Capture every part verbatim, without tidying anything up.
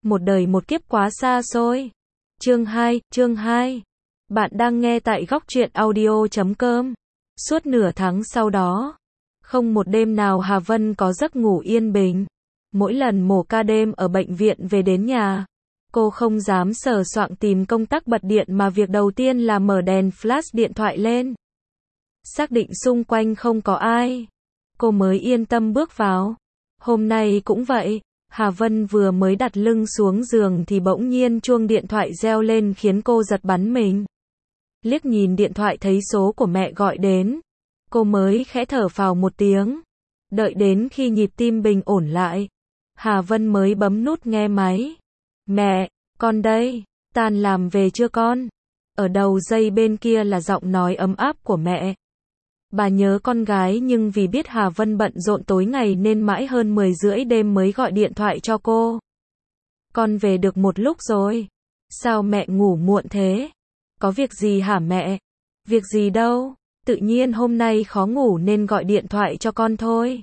một đời một kiếp quá xa xôi. Chương hai, chương hai. Bạn đang nghe tại góc truyện audio chấm com. Suốt nửa tháng sau đó, không một đêm nào Hà Vân có giấc ngủ yên bình. Mỗi lần mổ ca đêm ở bệnh viện về đến nhà, cô không dám sờ soạng tìm công tắc bật điện mà việc đầu tiên là mở đèn flash điện thoại lên. Xác định xung quanh không có ai, cô mới yên tâm bước vào. Hôm nay cũng vậy, Hà Vân vừa mới đặt lưng xuống giường thì bỗng nhiên chuông điện thoại reo lên khiến cô giật bắn mình. Liếc nhìn điện thoại thấy số của mẹ gọi đến, cô mới khẽ thở phào một tiếng. Đợi đến khi nhịp tim bình ổn lại, Hà Vân mới bấm nút nghe máy. Mẹ, con đây, tan làm về chưa con? Ở đầu dây bên kia là giọng nói ấm áp của mẹ. Bà nhớ con gái nhưng vì biết Hà Vân bận rộn tối ngày nên mãi hơn mười rưỡi đêm mới gọi điện thoại cho cô. Con về được một lúc rồi. Sao mẹ ngủ muộn thế? Có việc gì hả mẹ? Việc gì đâu, tự nhiên hôm nay khó ngủ nên gọi điện thoại cho con thôi.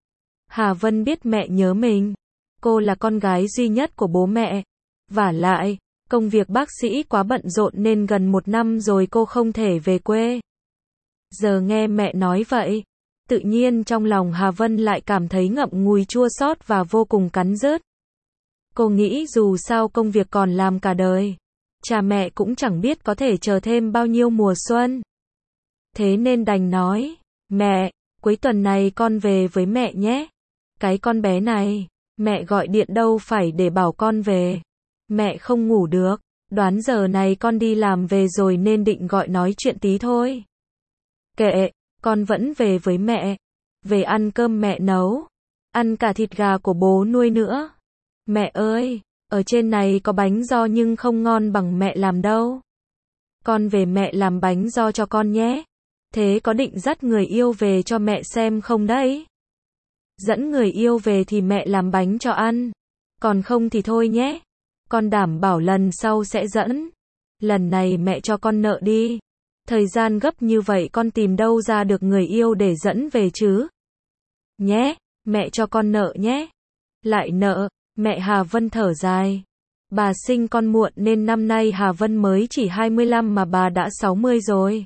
Hà Vân biết mẹ nhớ mình. Cô là con gái duy nhất của bố mẹ. Vả lại, công việc bác sĩ quá bận rộn nên gần một năm rồi cô không thể về quê. Giờ nghe mẹ nói vậy, tự nhiên trong lòng Hà Vân lại cảm thấy ngậm ngùi chua xót và vô cùng cắn rứt. Cô nghĩ dù sao công việc còn làm cả đời, cha mẹ cũng chẳng biết có thể chờ thêm bao nhiêu mùa xuân. Thế nên đành nói, mẹ, cuối tuần này con về với mẹ nhé. Cái con bé này, mẹ gọi điện đâu phải để bảo con về. Mẹ không ngủ được, đoán giờ này con đi làm về rồi nên định gọi nói chuyện tí thôi. Kệ, con vẫn về với mẹ. Về ăn cơm mẹ nấu. Ăn cả thịt gà của bố nuôi nữa. Mẹ ơi, ở trên này có bánh giò nhưng không ngon bằng mẹ làm đâu. Con về mẹ làm bánh giò cho con nhé. Thế có định dắt người yêu về cho mẹ xem không đấy? Dẫn người yêu về thì mẹ làm bánh cho ăn. Còn không thì thôi nhé. Con đảm bảo lần sau sẽ dẫn. Lần này mẹ cho con nợ đi. Thời gian gấp như vậy con tìm đâu ra được người yêu để dẫn về chứ? Nhé, mẹ cho con nợ nhé. Lại nợ, mẹ Hà Vân thở dài. Bà sinh con muộn nên năm nay Hà Vân mới chỉ hai mươi lăm mà bà đã sáu mươi rồi.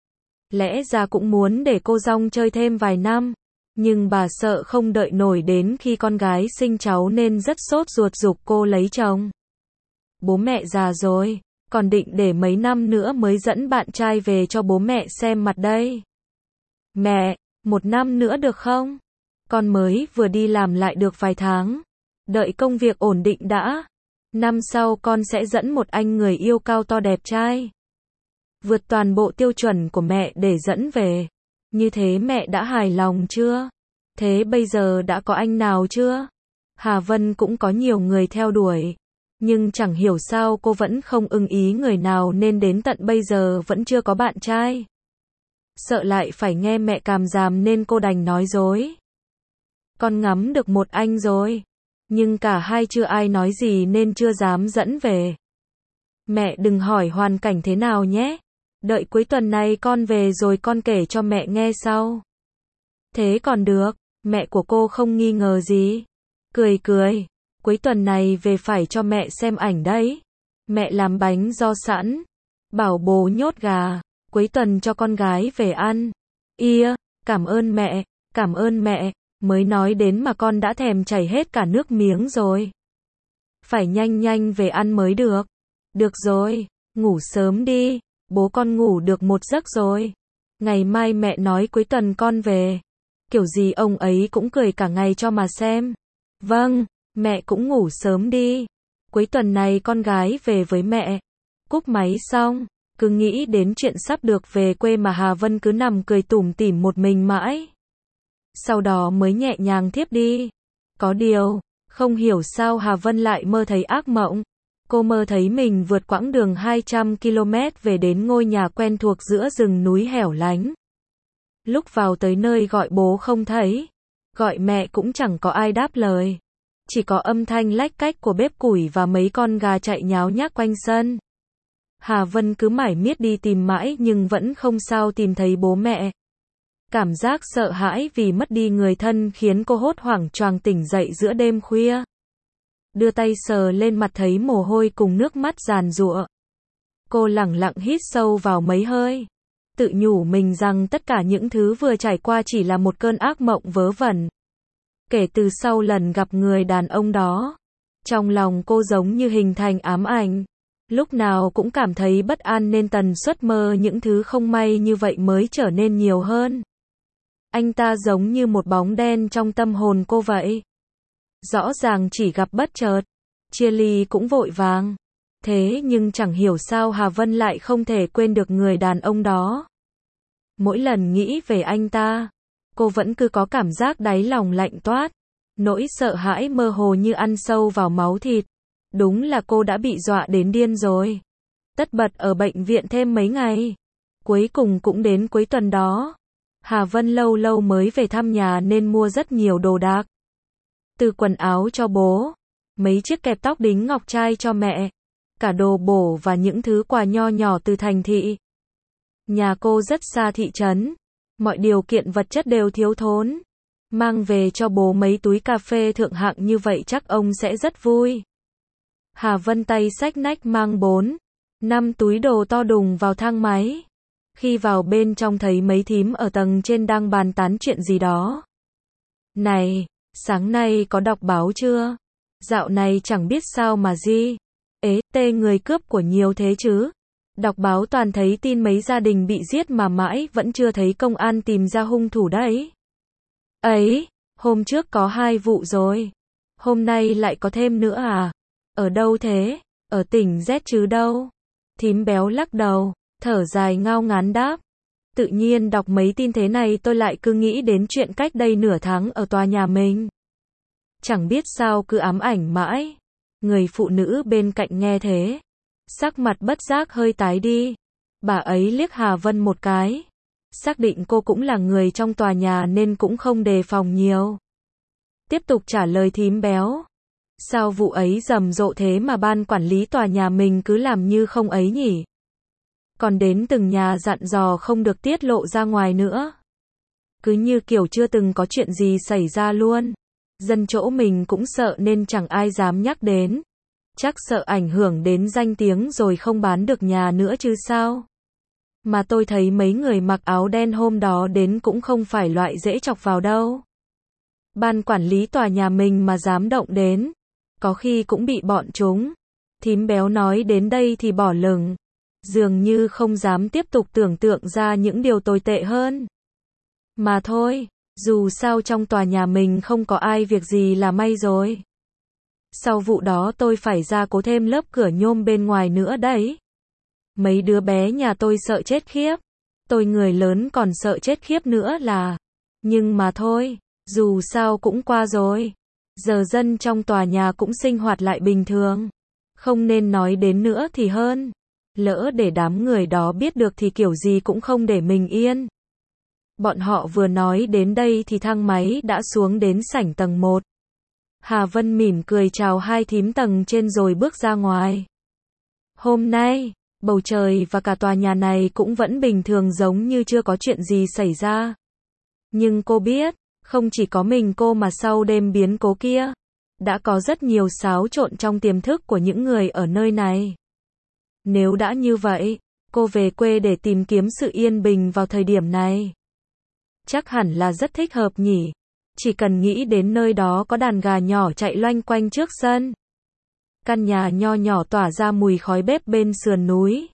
Lẽ ra cũng muốn để cô dong chơi thêm vài năm. Nhưng bà sợ không đợi nổi đến khi con gái sinh cháu nên rất sốt ruột giục cô lấy chồng. Bố mẹ già rồi. Còn định để mấy năm nữa mới dẫn bạn trai về cho bố mẹ xem mặt đây. Mẹ, một năm nữa được không? Con mới vừa đi làm lại được vài tháng. Đợi công việc ổn định đã. Năm sau con sẽ dẫn một anh người yêu cao to đẹp trai. Vượt toàn bộ tiêu chuẩn của mẹ để dẫn về. Như thế mẹ đã hài lòng chưa? Thế bây giờ đã có anh nào chưa? Hà Vân cũng có nhiều người theo đuổi. Nhưng chẳng hiểu sao cô vẫn không ưng ý người nào nên đến tận bây giờ vẫn chưa có bạn trai. Sợ lại phải nghe mẹ càm ràm nên cô đành nói dối. Con ngắm được một anh rồi. Nhưng cả hai chưa ai nói gì nên chưa dám dẫn về. Mẹ đừng hỏi hoàn cảnh thế nào nhé. Đợi cuối tuần này con về rồi con kể cho mẹ nghe sau. Thế còn được, mẹ của cô không nghi ngờ gì. Cười cười. Cuối tuần này về phải cho mẹ xem ảnh đấy. Mẹ làm bánh giò sẵn. Bảo bố nhốt gà. Cuối tuần cho con gái về ăn. Ia, cảm ơn mẹ, cảm ơn mẹ. Mới nói đến mà con đã thèm chảy hết cả nước miếng rồi. Phải nhanh nhanh về ăn mới được. Được rồi, ngủ sớm đi. Bố con ngủ được một giấc rồi. Ngày mai mẹ nói cuối tuần con về. Kiểu gì ông ấy cũng cười cả ngày cho mà xem. Vâng. Mẹ cũng ngủ sớm đi. Cuối tuần này con gái về với mẹ. Cúp máy xong, cứ nghĩ đến chuyện sắp được về quê mà Hà Vân cứ nằm cười tủm tỉm một mình mãi. Sau đó mới nhẹ nhàng thiếp đi. Có điều, không hiểu sao Hà Vân lại mơ thấy ác mộng. Cô mơ thấy mình vượt quãng đường hai trăm ki lô mét về đến ngôi nhà quen thuộc giữa rừng núi hẻo lánh. Lúc vào tới nơi gọi bố không thấy. Gọi mẹ cũng chẳng có ai đáp lời. Chỉ có âm thanh lách cách của bếp củi và mấy con gà chạy nháo nhác quanh sân. Hà Vân cứ mải miết đi tìm mãi nhưng vẫn không sao tìm thấy bố mẹ. Cảm giác sợ hãi vì mất đi người thân khiến cô hốt hoảng choàng tỉnh dậy giữa đêm khuya. đưa tay sờ lên mặt thấy mồ hôi cùng nước mắt giàn giụa. Cô lẳng lặng hít sâu vào mấy hơi, tự nhủ mình rằng tất cả những thứ vừa trải qua chỉ là một cơn ác mộng vớ vẩn. Kể từ sau lần gặp người đàn ông đó, trong lòng cô giống như hình thành ám ảnh, lúc nào cũng cảm thấy bất an nên tần suất mơ những thứ không may như vậy mới trở nên nhiều hơn. Anh ta giống như một bóng đen trong tâm hồn cô vậy. Rõ ràng chỉ gặp bất chợt, chia ly cũng vội vàng. Thế nhưng chẳng hiểu sao Hà Vân lại không thể quên được người đàn ông đó. Mỗi lần nghĩ về anh ta, cô vẫn cứ có cảm giác đáy lòng lạnh toát. Nỗi sợ hãi mơ hồ như ăn sâu vào máu thịt. Đúng là cô đã bị dọa đến điên rồi. Tất bật ở bệnh viện thêm mấy ngày. Cuối cùng cũng đến cuối tuần đó. Hà Vân lâu lâu mới về thăm nhà nên mua rất nhiều đồ đạc. Từ quần áo cho bố, mấy chiếc kẹp tóc đính ngọc trai cho mẹ, cả đồ bổ và những thứ quà nho nhỏ từ thành thị. Nhà cô rất xa thị trấn, mọi điều kiện vật chất đều thiếu thốn. Mang về cho bố mấy túi cà phê thượng hạng như vậy chắc ông sẽ rất vui. Hà Vân tay xách nách mang bốn, năm túi đồ to đùng vào thang máy. Khi vào bên trong thấy mấy thím ở tầng trên đang bàn tán chuyện gì đó. Này, sáng nay có đọc báo chưa? Dạo này chẳng biết sao mà gì. Ế, tê người cướp của nhiều thế chứ. Đọc báo toàn thấy tin mấy gia đình bị giết mà mãi vẫn chưa thấy công an tìm ra hung thủ đấy. Ấy, hôm trước có hai vụ rồi. Hôm nay lại có thêm nữa à? Ở đâu thế? Ở tỉnh Z chứ đâu? Thím béo lắc đầu, thở dài ngao ngán đáp. Tự nhiên đọc mấy tin thế này tôi lại cứ nghĩ đến chuyện cách đây nửa tháng ở tòa nhà mình. Chẳng biết sao cứ ám ảnh mãi. Người phụ nữ bên cạnh nghe thế, sắc mặt bất giác hơi tái đi. Bà ấy liếc Hà Vân một cái. Xác định cô cũng là người trong tòa nhà nên cũng không đề phòng nhiều. Tiếp tục trả lời thím béo. Sao vụ ấy rầm rộ thế mà ban quản lý tòa nhà mình cứ làm như không ấy nhỉ? Còn đến từng nhà dặn dò không được tiết lộ ra ngoài nữa. Cứ như kiểu chưa từng có chuyện gì xảy ra luôn. Dân chỗ mình cũng sợ nên chẳng ai dám nhắc đến. Chắc sợ ảnh hưởng đến danh tiếng rồi không bán được nhà nữa chứ sao? Mà tôi thấy mấy người mặc áo đen hôm đó đến cũng không phải loại dễ chọc vào đâu. Ban quản lý tòa nhà mình mà dám động đến, có khi cũng bị bọn chúng. Thím béo nói đến đây thì bỏ lửng. Dường như không dám tiếp tục tưởng tượng ra những điều tồi tệ hơn. Mà thôi, dù sao trong tòa nhà mình không có ai việc gì là may rồi. Sau vụ đó tôi phải ra cố thêm lớp cửa nhôm bên ngoài nữa đấy. Mấy đứa bé nhà tôi sợ chết khiếp. Tôi người lớn còn sợ chết khiếp nữa là. Nhưng mà thôi, dù sao cũng qua rồi. Giờ dân trong tòa nhà cũng sinh hoạt lại bình thường. Không nên nói đến nữa thì hơn. Lỡ để đám người đó biết được thì kiểu gì cũng không để mình yên. Bọn họ vừa nói đến đây thì thang máy đã xuống đến sảnh tầng một. Hà Vân mỉm cười chào hai thím tầng trên rồi bước ra ngoài. Hôm nay, bầu trời và cả tòa nhà này cũng vẫn bình thường giống như chưa có chuyện gì xảy ra. Nhưng cô biết, không chỉ có mình cô mà sau đêm biến cố kia, đã có rất nhiều xáo trộn trong tiềm thức của những người ở nơi này. Nếu đã như vậy, cô về quê để tìm kiếm sự yên bình vào thời điểm này. Chắc hẳn là rất thích hợp nhỉ. Chỉ cần nghĩ đến nơi đó có đàn gà nhỏ chạy loanh quanh trước sân. Căn nhà nho nhỏ tỏa ra mùi khói bếp bên sườn núi.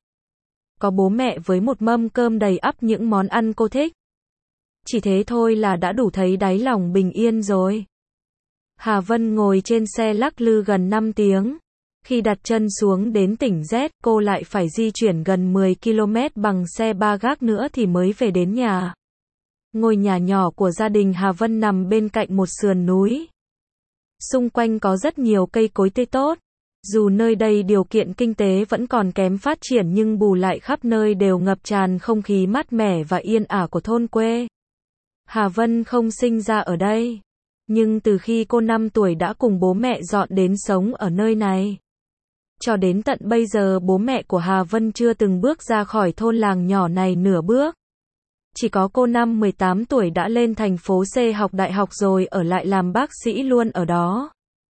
Có bố mẹ với một mâm cơm đầy ắp những món ăn cô thích. Chỉ thế thôi là đã đủ thấy đáy lòng bình yên rồi. Hà Vân ngồi trên xe lắc lư gần năm tiếng. Khi đặt chân xuống đến tỉnh Z, cô lại phải di chuyển gần mười ki lô mét bằng xe ba gác nữa thì mới về đến nhà. Ngôi nhà nhỏ của gia đình Hà Vân nằm bên cạnh một sườn núi. Xung quanh có rất nhiều cây cối tươi tốt. Dù nơi đây điều kiện kinh tế vẫn còn kém phát triển nhưng bù lại khắp nơi đều ngập tràn không khí mát mẻ và yên ả của thôn quê. Hà Vân không sinh ra ở đây. Nhưng từ khi cô năm tuổi đã cùng bố mẹ dọn đến sống ở nơi này. Cho đến tận bây giờ bố mẹ của Hà Vân chưa từng bước ra khỏi thôn làng nhỏ này nửa bước. Chỉ có cô năm mười tám tuổi đã lên thành phố C học đại học rồi ở lại làm bác sĩ luôn ở đó.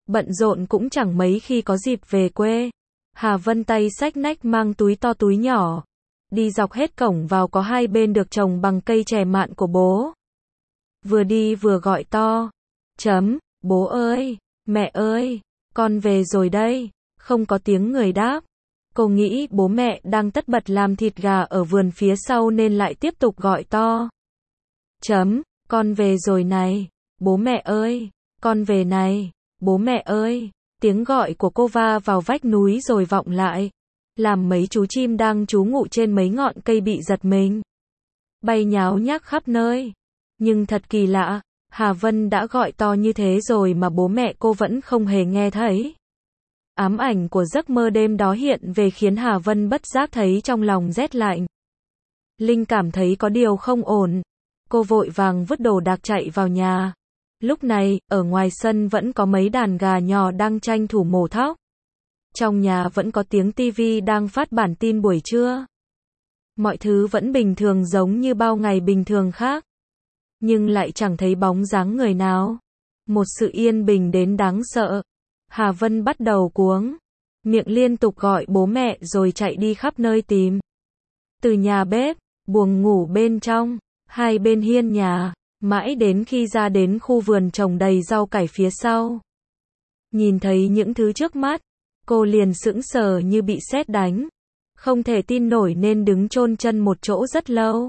bận rộn cũng chẳng mấy khi có dịp về quê. Hà Vân tay xách nách mang túi to túi nhỏ, đi dọc hết cổng vào có hai bên được trồng bằng cây chè mạn của bố. Vừa đi vừa gọi to, chấm, bố ơi, mẹ ơi, con về rồi đây, không có tiếng người đáp. Cô nghĩ bố mẹ đang tất bật làm thịt gà ở vườn phía sau nên lại tiếp tục gọi to. Chấm, con về rồi này, bố mẹ ơi, con về này, bố mẹ ơi. Tiếng gọi của cô va vào vách núi rồi vọng lại, làm mấy chú chim đang trú ngụ trên mấy ngọn cây bị giật mình, bay nháo nhác khắp nơi. Nhưng thật kỳ lạ, Hà Vân đã gọi to như thế rồi mà bố mẹ cô vẫn không hề nghe thấy. Ám ảnh của giấc mơ đêm đó hiện về khiến Hà Vân bất giác thấy trong lòng rét lạnh. Linh cảm thấy có điều không ổn. Cô vội vàng vứt đồ đạc chạy vào nhà. Lúc này, ở ngoài sân vẫn có mấy đàn gà nhỏ đang tranh thủ mổ thóc. Trong nhà vẫn có tiếng tivi đang phát bản tin buổi trưa. Mọi thứ vẫn bình thường giống như bao ngày bình thường khác. Nhưng lại chẳng thấy bóng dáng người nào. Một sự yên bình đến đáng sợ. Hà Vân bắt đầu cuống, miệng liên tục gọi bố mẹ rồi chạy đi khắp nơi tìm. Từ nhà bếp, buồng ngủ bên trong, hai bên hiên nhà, mãi đến khi ra đến khu vườn trồng đầy rau cải phía sau. Nhìn thấy những thứ trước mắt, cô liền sững sờ như bị sét đánh, không thể tin nổi nên đứng chôn chân một chỗ rất lâu.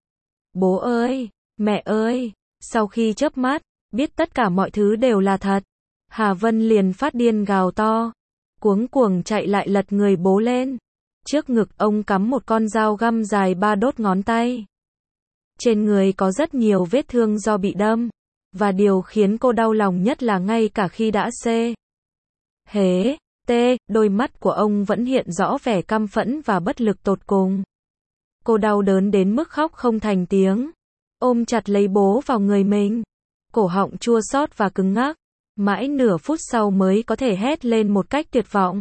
Bố ơi, mẹ ơi, sau khi chớp mắt, biết tất cả mọi thứ đều là thật. Hà Vân liền phát điên gào to, cuống cuồng chạy lại lật người bố lên. Trước ngực ông cắm một con dao găm dài ba đốt ngón tay. Trên người có rất nhiều vết thương do bị đâm, và điều khiến cô đau lòng nhất là ngay cả khi đã xê hế tê, đôi mắt của ông vẫn hiện rõ vẻ căm phẫn và bất lực tột cùng. Cô đau đớn đến mức khóc không thành tiếng, ôm chặt lấy bố vào người mình, cổ họng chua xót và cứng ngắc. Mãi nửa phút sau mới có thể hét lên một cách tuyệt vọng.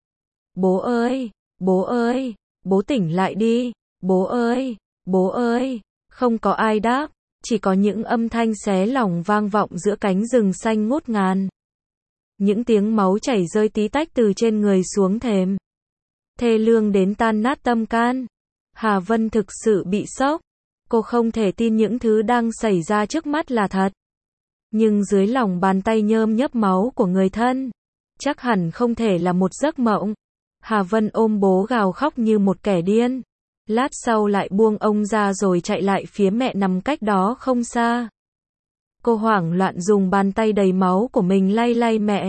Bố ơi, bố ơi, bố tỉnh lại đi, bố ơi, bố ơi. Không có ai đáp, chỉ có những âm thanh xé lòng vang vọng giữa cánh rừng xanh ngút ngàn. Những tiếng máu chảy rơi tí tách từ trên người xuống thềm. Thê lương đến tan nát tâm can. Hà Vân thực sự bị sốc. Cô không thể tin những thứ đang xảy ra trước mắt là thật. Nhưng dưới lòng bàn tay nhơm nhớp máu của người thân, chắc hẳn không thể là một giấc mộng. Hà Vân ôm bố gào khóc như một kẻ điên. Lát sau lại buông ông ra rồi chạy lại phía mẹ nằm cách đó không xa. Cô hoảng loạn dùng bàn tay đầy máu của mình lay lay mẹ.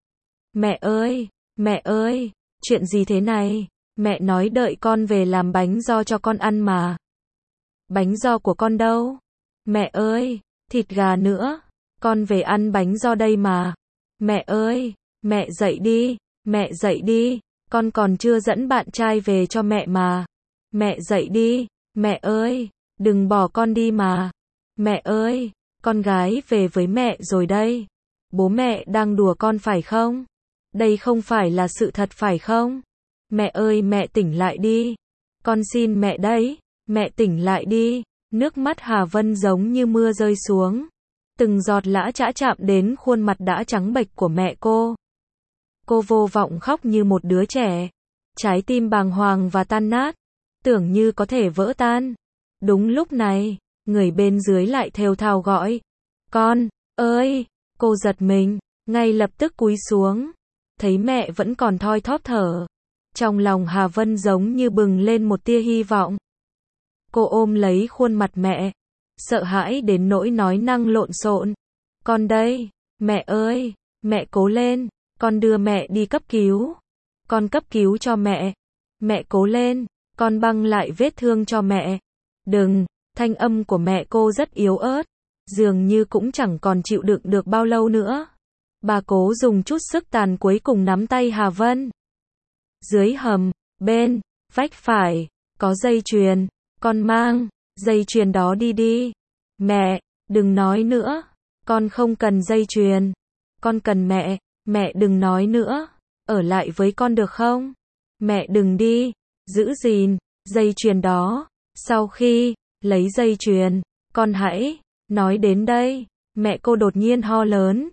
Mẹ ơi, mẹ ơi, chuyện gì thế này? Mẹ nói đợi con về làm bánh giò cho con ăn mà. Bánh giò của con đâu? Mẹ ơi, thịt gà nữa. Con về ăn bánh giò đây mà. Mẹ ơi, mẹ dậy đi, mẹ dậy đi, con còn chưa dẫn bạn trai về cho mẹ mà. Mẹ dậy đi, mẹ ơi, đừng bỏ con đi mà. Mẹ ơi, con gái về với mẹ rồi đây. Bố mẹ đang đùa con phải không? Đây không phải là sự thật phải không? Mẹ ơi mẹ tỉnh lại đi. Con xin mẹ đấy, mẹ tỉnh lại đi. Nước mắt Hà Vân giống như mưa rơi xuống. Từng giọt lã chã chạm đến khuôn mặt đã trắng bệch của mẹ cô. Cô vô vọng khóc như một đứa trẻ. Trái tim bàng hoàng và tan nát. Tưởng như có thể vỡ tan. Đúng lúc này, người bên dưới lại thều thào gọi. Con, ơi! Cô giật mình, ngay lập tức cúi xuống. Thấy mẹ vẫn còn thoi thóp thở. Trong lòng Hà Vân giống như bừng lên một tia hy vọng. Cô ôm lấy khuôn mặt mẹ. Sợ hãi đến nỗi nói năng lộn xộn. Con đây, mẹ ơi, mẹ cố lên, con đưa mẹ đi cấp cứu. Con cấp cứu cho mẹ. Mẹ cố lên, con băng lại vết thương cho mẹ. Đừng, thanh âm của mẹ cô rất yếu ớt. Dường như cũng chẳng còn chịu đựng được bao lâu nữa. Bà cố dùng chút sức tàn cuối cùng nắm tay Hà Vân. Dưới hầm, bên, vách phải, có dây chuyền. Con mang dây chuyền đó đi đi. Mẹ, đừng nói nữa. Con không cần dây chuyền. Con cần mẹ. Mẹ đừng nói nữa. Ở lại với con được không? Mẹ đừng đi. Giữ gìn dây chuyền đó. Sau khi lấy dây chuyền, con hãy nói đến đây. Mẹ cô đột nhiên ho lớn.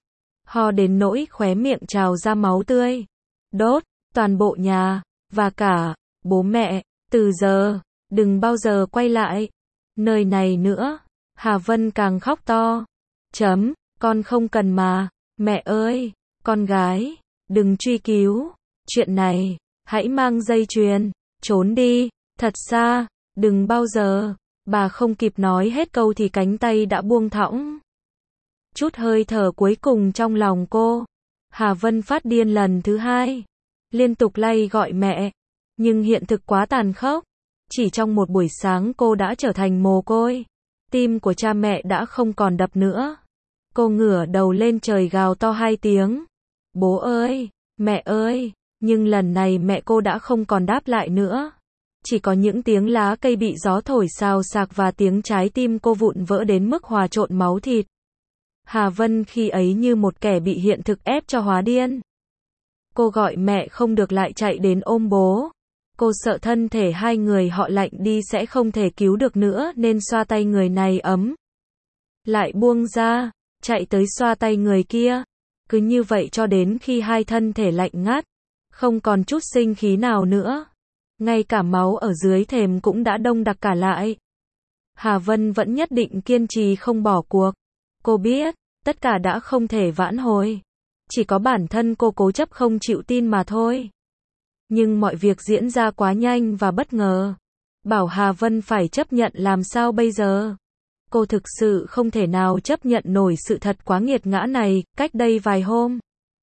ho đến nỗi khóe miệng trào ra máu tươi. Đốt, toàn bộ nhà, và cả, bố mẹ, từ giờ, đừng bao giờ quay lại. Nơi này nữa. Hà Vân càng khóc to. Chấm, con không cần mà, mẹ ơi, con gái, đừng truy cứu. Chuyện này, hãy mang dây chuyền, trốn đi, thật xa, đừng bao giờ. Bà không kịp nói hết câu thì cánh tay đã buông thõng. Chút hơi thở cuối cùng trong lòng cô. Hà Vân phát điên lần thứ hai. Liên tục lay gọi mẹ. Nhưng hiện thực quá tàn khốc. Chỉ trong một buổi sáng cô đã trở thành mồ côi. Tim của cha mẹ đã không còn đập nữa. Cô ngửa đầu lên trời gào to hai tiếng. Bố ơi, mẹ ơi. Nhưng lần này mẹ cô đã không còn đáp lại nữa. Chỉ có những tiếng lá cây bị gió thổi xào xạc và tiếng trái tim cô vụn vỡ đến mức hòa trộn máu thịt. Hà Vân khi ấy như một kẻ bị hiện thực ép cho hóa điên. Cô gọi mẹ không được lại chạy đến ôm bố. Cô sợ thân thể hai người họ lạnh đi sẽ không thể cứu được nữa nên xoa tay người này ấm. Lại buông ra, chạy tới xoa tay người kia. Cứ như vậy cho đến khi hai thân thể lạnh ngắt, không còn chút sinh khí nào nữa. Ngay cả máu ở dưới thềm cũng đã đông đặc cả lại. Hà Vân vẫn nhất định kiên trì không bỏ cuộc. Cô biết, tất cả đã không thể vãn hồi. Chỉ có bản thân cô cố chấp không chịu tin mà thôi. Nhưng mọi việc diễn ra quá nhanh và bất ngờ. Bảo Hà Vân phải chấp nhận làm sao bây giờ? Cô thực sự không thể nào chấp nhận nổi sự thật quá nghiệt ngã này. Cách đây vài hôm,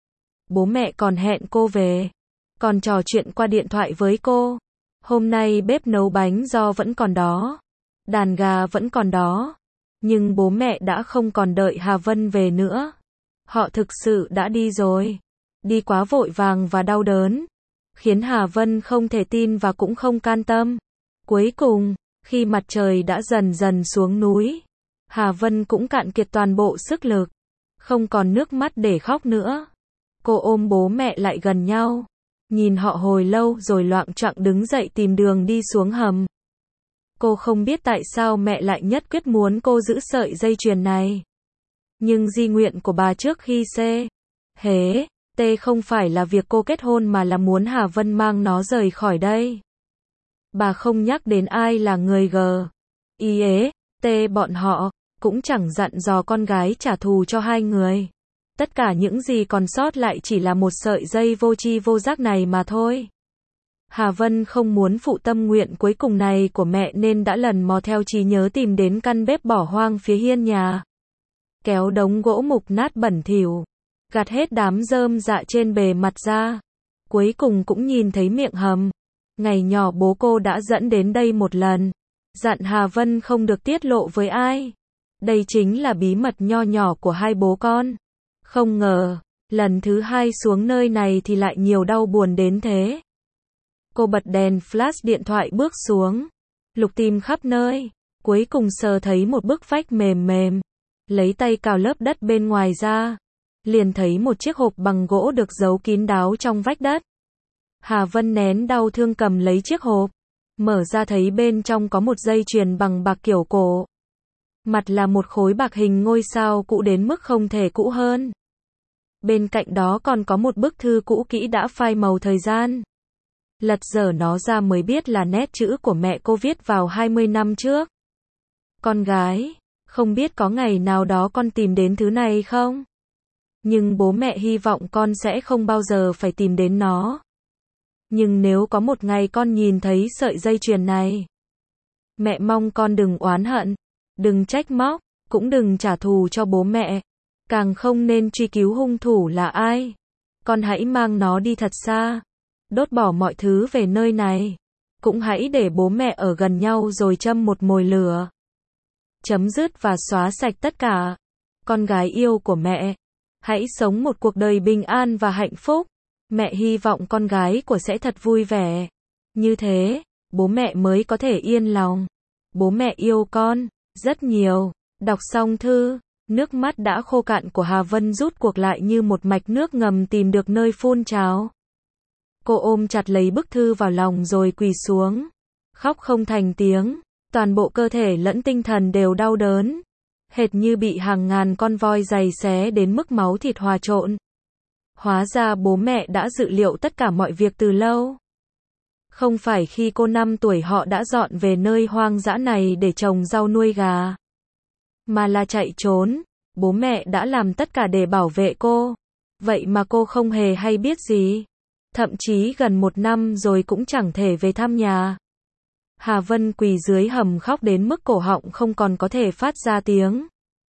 bố mẹ còn hẹn cô về, còn trò chuyện qua điện thoại với cô. Hôm nay bếp nấu bánh giò vẫn còn đó, đàn gà vẫn còn đó. Nhưng bố mẹ đã không còn đợi Hà Vân về nữa. Họ thực sự đã đi rồi. Đi quá vội vàng và đau đớn, khiến Hà Vân không thể tin và cũng không can tâm. Cuối cùng, khi mặt trời đã dần dần xuống núi, Hà Vân cũng cạn kiệt toàn bộ sức lực, không còn nước mắt để khóc nữa. Cô ôm bố mẹ lại gần nhau, nhìn họ hồi lâu rồi loạng choạng đứng dậy tìm đường đi xuống hầm. Cô không biết tại sao mẹ lại nhất quyết muốn cô giữ sợi dây chuyền này. Nhưng di nguyện của bà trước khi C. Hế, T không phải là việc cô kết hôn mà là muốn Hà Vân mang nó rời khỏi đây. Bà không nhắc đến ai là người G. Y ế, T bọn họ, cũng chẳng dặn dò con gái trả thù cho hai người. Tất cả những gì còn sót lại chỉ là một sợi dây vô tri vô giác này mà thôi. Hà Vân không muốn phụ tâm nguyện cuối cùng này của mẹ nên đã lần mò theo trí nhớ tìm đến căn bếp bỏ hoang phía hiên nhà. Kéo đống gỗ mục nát bẩn thỉu, gạt hết đám rơm rạ trên bề mặt ra. Cuối cùng cũng nhìn thấy miệng hầm. Ngày nhỏ bố cô đã dẫn đến đây một lần, dặn Hà Vân không được tiết lộ với ai. Đây chính là bí mật nho nhỏ của hai bố con. Không ngờ, lần thứ hai xuống nơi này thì lại nhiều đau buồn đến thế. Cô bật đèn flash điện thoại bước xuống, lục tìm khắp nơi, cuối cùng sờ thấy một bức vách mềm mềm. Lấy tay cào lớp đất bên ngoài ra, liền thấy một chiếc hộp bằng gỗ được giấu kín đáo trong vách đất. Hà Vân nén đau thương cầm lấy chiếc hộp, mở ra thấy bên trong có một dây chuyền bằng bạc kiểu cổ. Mặt là một khối bạc hình ngôi sao cũ đến mức không thể cũ hơn. Bên cạnh đó còn có một bức thư cũ kỹ đã phai màu thời gian. Lật dở nó ra mới biết là nét chữ của mẹ cô viết vào hai mươi năm trước. Con gái, không biết có ngày nào đó con tìm đến thứ này không? Nhưng bố mẹ hy vọng con sẽ không bao giờ phải tìm đến nó. Nhưng nếu có một ngày con nhìn thấy sợi dây chuyền này, mẹ mong con đừng oán hận, đừng trách móc, cũng đừng trả thù cho bố mẹ, càng không nên truy cứu hung thủ là ai. Con hãy mang nó đi thật xa, đốt bỏ mọi thứ về nơi này, cũng hãy để bố mẹ ở gần nhau rồi châm một mồi lửa. Chấm dứt và xóa sạch tất cả. Con gái yêu của mẹ, hãy sống một cuộc đời bình an và hạnh phúc. Mẹ hy vọng con gái của sẽ thật vui vẻ. Như thế, bố mẹ mới có thể yên lòng. Bố mẹ yêu con rất nhiều. Đọc xong thư, nước mắt đã khô cạn của Hà Vân rút cuộc lại như một mạch nước ngầm tìm được nơi phun trào. Cô ôm chặt lấy bức thư vào lòng rồi quỳ xuống, khóc không thành tiếng, toàn bộ cơ thể lẫn tinh thần đều đau đớn. hệt như bị hàng ngàn con voi giày xé đến mức máu thịt hòa trộn. Hóa ra bố mẹ đã dự liệu tất cả mọi việc từ lâu. Không phải khi cô năm tuổi họ đã dọn về nơi hoang dã này để trồng rau nuôi gà, mà là chạy trốn. Bố mẹ đã làm tất cả để bảo vệ cô. Vậy mà cô không hề hay biết gì. Thậm chí gần một năm rồi cũng chẳng thể về thăm nhà. Hà Vân quỳ dưới hầm khóc đến mức cổ họng không còn có thể phát ra tiếng.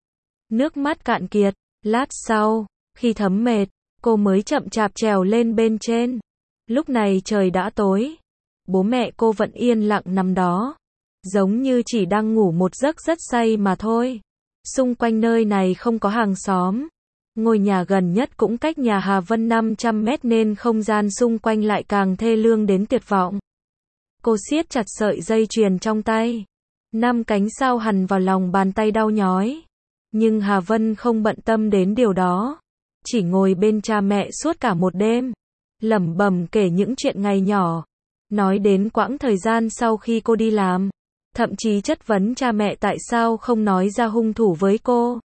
Nước mắt cạn kiệt. Lát sau, khi thấm mệt, cô mới chậm chạp trèo lên bên trên. Lúc này trời đã tối. Bố mẹ cô vẫn yên lặng nằm đó, giống như chỉ đang ngủ một giấc rất say mà thôi. Xung quanh nơi này không có hàng xóm. Ngôi nhà gần nhất cũng cách nhà Hà Vân năm trăm mét nên không gian xung quanh lại càng thê lương đến tuyệt vọng. Cô siết chặt sợi dây chuyền trong tay. Năm cánh sao hằn vào lòng bàn tay đau nhói. Nhưng Hà Vân không bận tâm đến điều đó. Chỉ ngồi bên cha mẹ suốt cả một đêm. Lẩm bẩm kể những chuyện ngày nhỏ. Nói đến quãng thời gian sau khi cô đi làm. Thậm chí chất vấn cha mẹ tại sao không nói ra hung thủ với cô.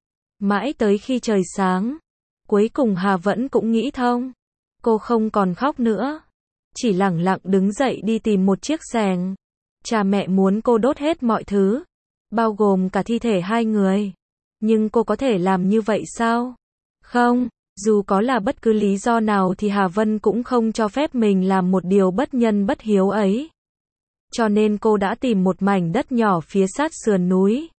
Mãi tới khi trời sáng, cuối cùng Hà vẫn cũng nghĩ thông. Cô không còn khóc nữa. Chỉ lẳng lặng đứng dậy đi tìm một chiếc xẻng. Cha mẹ muốn cô đốt hết mọi thứ, bao gồm cả thi thể hai người. Nhưng cô có thể làm như vậy sao? Không, dù có là bất cứ lý do nào thì Hà Vân cũng không cho phép mình làm một điều bất nhân bất hiếu ấy. Cho nên cô đã tìm một mảnh đất nhỏ phía sát sườn núi.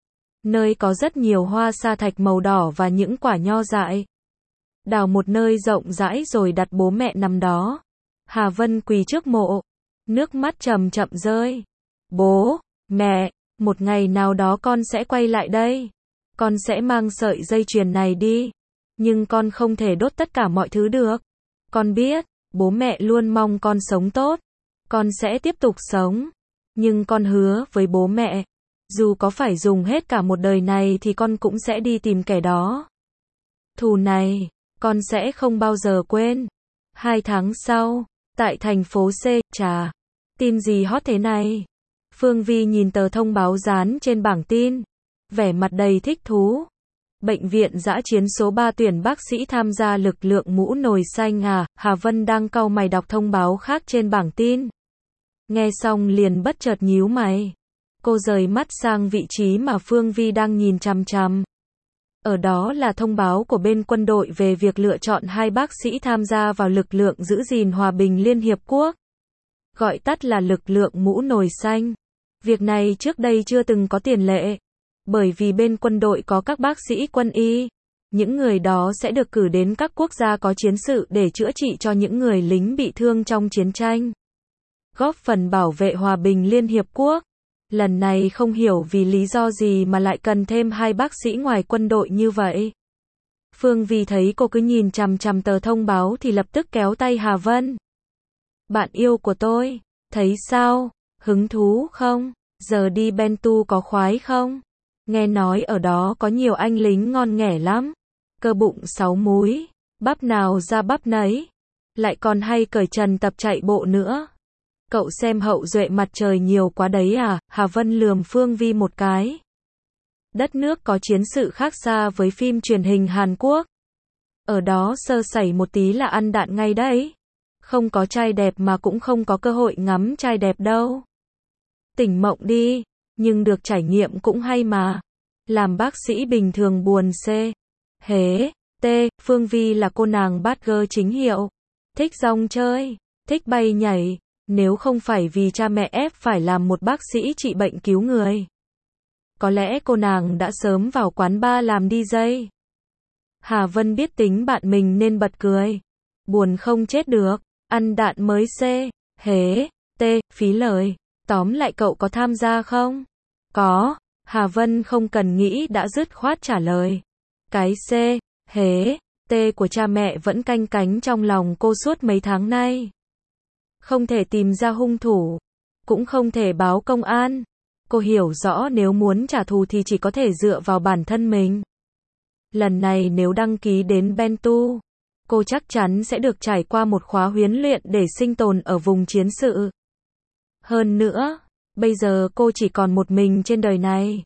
Nơi có rất nhiều hoa sa thạch màu đỏ và những quả nho dại. Đào một nơi rộng rãi rồi đặt bố mẹ nằm đó. Hà Vân quỳ trước mộ. Nước mắt chậm chậm rơi. Bố, mẹ, một ngày nào đó con sẽ quay lại đây. Con sẽ mang sợi dây chuyền này đi. Nhưng con không thể đốt tất cả mọi thứ được. Con biết, bố mẹ luôn mong con sống tốt. Con sẽ tiếp tục sống. Nhưng con hứa với bố mẹ, dù có phải dùng hết cả một đời này thì con cũng sẽ đi tìm kẻ đó. Thù này, con sẽ không bao giờ quên. Hai tháng sau, tại thành phố C, chà, tin gì hot thế này? Phương Vi nhìn tờ thông báo dán trên bảng tin, vẻ mặt đầy thích thú. Bệnh viện dã chiến số ba tuyển bác sĩ tham gia lực lượng mũ nồi xanh à? Hà Vân đang cau mày đọc thông báo khác trên bảng tin. Nghe xong liền bất chợt nhíu mày. Cô rời mắt sang vị trí mà Phương Vi đang nhìn chằm chằm. Ở đó là thông báo của bên quân đội về việc lựa chọn hai bác sĩ tham gia vào lực lượng giữ gìn hòa bình Liên Hiệp Quốc. Gọi tắt là lực lượng mũ nồi xanh. Việc này trước đây chưa từng có tiền lệ. Bởi vì bên quân đội có các bác sĩ quân y. Những người đó sẽ được cử đến các quốc gia có chiến sự để chữa trị cho những người lính bị thương trong chiến tranh. Góp phần bảo vệ hòa bình Liên Hiệp Quốc. Lần này không hiểu vì lý do gì mà lại cần thêm hai bác sĩ ngoài quân đội như vậy. Phương Vi thấy cô cứ nhìn chằm chằm tờ thông báo thì lập tức kéo tay Hà Vân. Bạn yêu của tôi, thấy sao? Hứng thú không? Giờ đi Bentu có khoái không? Nghe nói ở đó có nhiều anh lính ngon nghẻ lắm. Cơ bụng sáu múi, bắp nào ra bắp nấy. Lại còn hay cởi trần tập chạy bộ nữa. Cậu xem hậu duệ mặt trời nhiều quá đấy à? Hà Vân lườm Phương Vi một cái. Đất nước có chiến sự khác xa với phim truyền hình Hàn Quốc. Ở đó sơ sẩy một tí là ăn đạn ngay đấy. Không có trai đẹp mà cũng không có cơ hội ngắm trai đẹp đâu. Tỉnh mộng đi, nhưng được trải nghiệm cũng hay mà. Làm bác sĩ bình thường buồn xê. Hế, tê, Phương Vi là cô nàng bad girl chính hiệu. Thích rong chơi, thích bay nhảy. Nếu không phải vì cha mẹ ép phải làm một bác sĩ trị bệnh cứu người, có lẽ cô nàng đã sớm vào quán bar làm đi jay. Hà Vân biết tính bạn mình nên bật cười. Buồn không chết được, ăn đạn mới C, hế, T, phí lời. Tóm lại cậu có tham gia không? Có, Hà Vân không cần nghĩ đã dứt khoát trả lời. Cái C, hế, T của cha mẹ vẫn canh cánh trong lòng cô suốt mấy tháng nay. Không thể tìm ra hung thủ, cũng không thể báo công an. Cô hiểu rõ nếu muốn trả thù thì chỉ có thể dựa vào bản thân mình. Lần này nếu đăng ký đến Bentu, cô chắc chắn sẽ được trải qua một khóa huấn luyện để sinh tồn ở vùng chiến sự. Hơn nữa, bây giờ cô chỉ còn một mình trên đời này.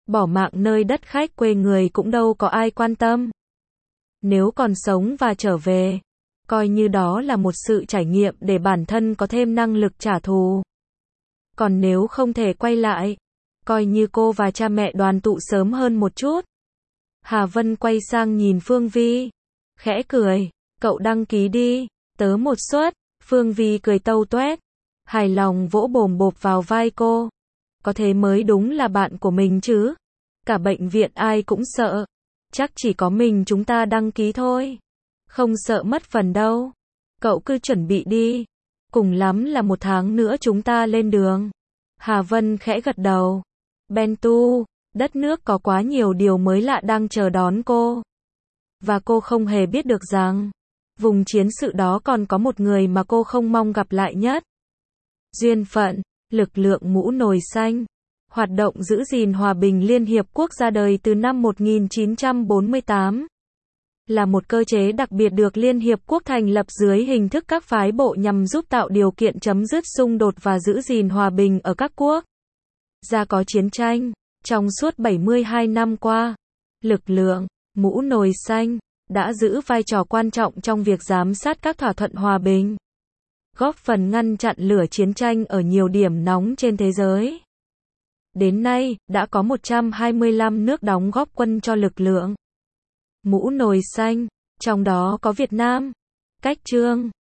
bỏ mạng nơi đất khách quê người cũng đâu có ai quan tâm. Nếu còn sống và trở về, coi như đó là một sự trải nghiệm để bản thân có thêm năng lực trả thù. Còn nếu không thể quay lại, coi như cô và cha mẹ đoàn tụ sớm hơn một chút. Hà Vân quay sang nhìn Phương Vi, khẽ cười, cậu đăng ký đi, tớ một suất. Phương Vi cười tâu toét, hài lòng vỗ bồm bộp vào vai cô. Có thế mới đúng là bạn của mình chứ. Cả bệnh viện ai cũng sợ. Chắc chỉ có mình chúng ta đăng ký thôi. Không sợ mất phần đâu. Cậu cứ chuẩn bị đi. Cùng lắm là một tháng nữa chúng ta lên đường. Hà Vân khẽ gật đầu. Bentu, đất nước có quá nhiều điều mới lạ đang chờ đón cô. Và cô không hề biết được rằng, vùng chiến sự đó còn có một người mà cô không mong gặp lại nhất. Duyên phận, lực lượng mũ nồi xanh. Hoạt động giữ gìn hòa bình Liên Hiệp Quốc ra đời từ năm một nghìn chín trăm bốn mươi tám. Là một cơ chế đặc biệt được Liên Hiệp Quốc thành lập dưới hình thức các phái bộ nhằm giúp tạo điều kiện chấm dứt xung đột và giữ gìn hòa bình ở các quốc gia có chiến tranh. Trong suốt bảy mươi hai năm qua, lực lượng mũ nồi xanh đã giữ vai trò quan trọng trong việc giám sát các thỏa thuận hòa bình, góp phần ngăn chặn lửa chiến tranh ở nhiều điểm nóng trên thế giới. Đến nay, đã có một trăm hai mươi lăm nước đóng góp quân cho lực lượng mũ nồi xanh, trong đó có Việt Nam. Cách chương